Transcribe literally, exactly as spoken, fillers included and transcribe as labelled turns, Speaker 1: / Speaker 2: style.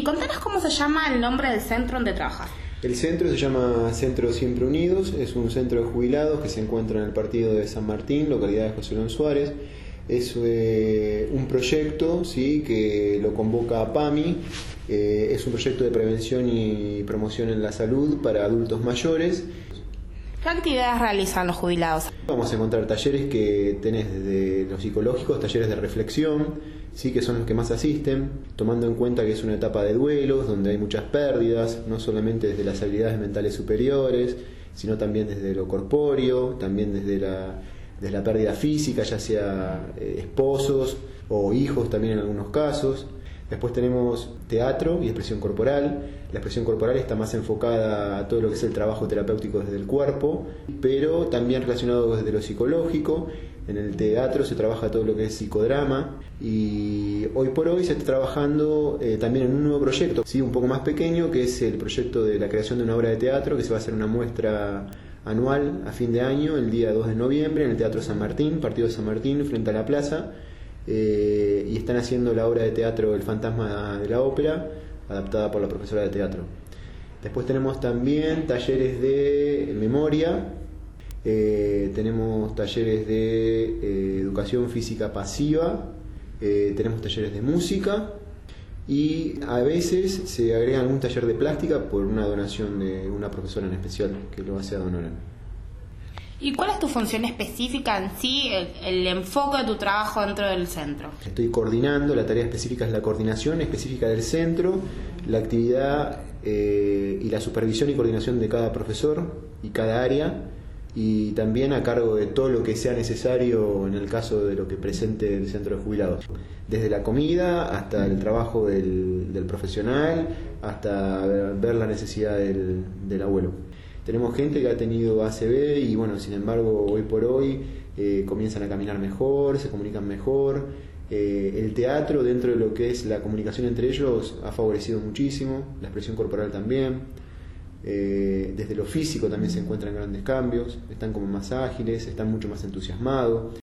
Speaker 1: Contanos cómo se llama el nombre del centro donde trabajas.
Speaker 2: El centro se llama Centro Siempre Unidos, es un centro de jubilados que se encuentra en el partido de San Martín, localidad de José León Suárez. Es eh, un proyecto, ¿sí?, que lo convoca a PAMI, eh, es un proyecto de prevención y promoción en la salud para adultos mayores.
Speaker 1: ¿Qué actividades realizan los jubilados?
Speaker 2: Vamos a encontrar talleres que tenés desde los psicológicos, talleres de reflexión, sí, que son los que más asisten, tomando en cuenta que es una etapa de duelos, donde hay muchas pérdidas, no solamente desde las habilidades mentales superiores, sino también desde lo corpóreo, también desde la, desde la pérdida física, ya sea eh, esposos o hijos también en algunos casos. Después tenemos teatro y expresión corporal. La expresión corporal está más enfocada a todo lo que es el trabajo terapéutico desde el cuerpo, pero también relacionado desde lo psicológico. En el teatro se trabaja todo lo que es psicodrama y hoy por hoy se está trabajando eh, también en un nuevo proyecto, sí, un poco más pequeño, que es el proyecto de la creación de una obra de teatro que se va a hacer una muestra anual a fin de año, el día dos de noviembre, en el Teatro San Martín, partido de San Martín, frente a la plaza. Eh, y están haciendo la obra de teatro El fantasma de la ópera, adaptada por la profesora de teatro. Después tenemos también talleres de memoria, eh, tenemos talleres de eh, educación física pasiva, eh, tenemos talleres de música y a veces se agrega algún taller de plástica por una donación de una profesora en especial que lo hace a Donoran.
Speaker 1: ¿Y cuál es tu función específica en sí, el, el enfoque de tu trabajo dentro del centro?
Speaker 2: Estoy coordinando, la tarea específica es la coordinación específica del centro, la actividad eh, y la supervisión y coordinación de cada profesor y cada área, y también a cargo de todo lo que sea necesario en el caso de lo que presente el centro de jubilados. Desde la comida hasta el trabajo del, del profesional, hasta ver la necesidad del, del abuelo. Tenemos gente que ha tenido A C V y bueno, sin embargo hoy por hoy eh, comienzan a caminar mejor, se comunican mejor. Eh, el teatro, dentro de lo que es la comunicación entre ellos, ha favorecido muchísimo, la expresión corporal también. Eh, desde lo físico también se encuentran grandes cambios, están como más ágiles, están mucho más entusiasmados.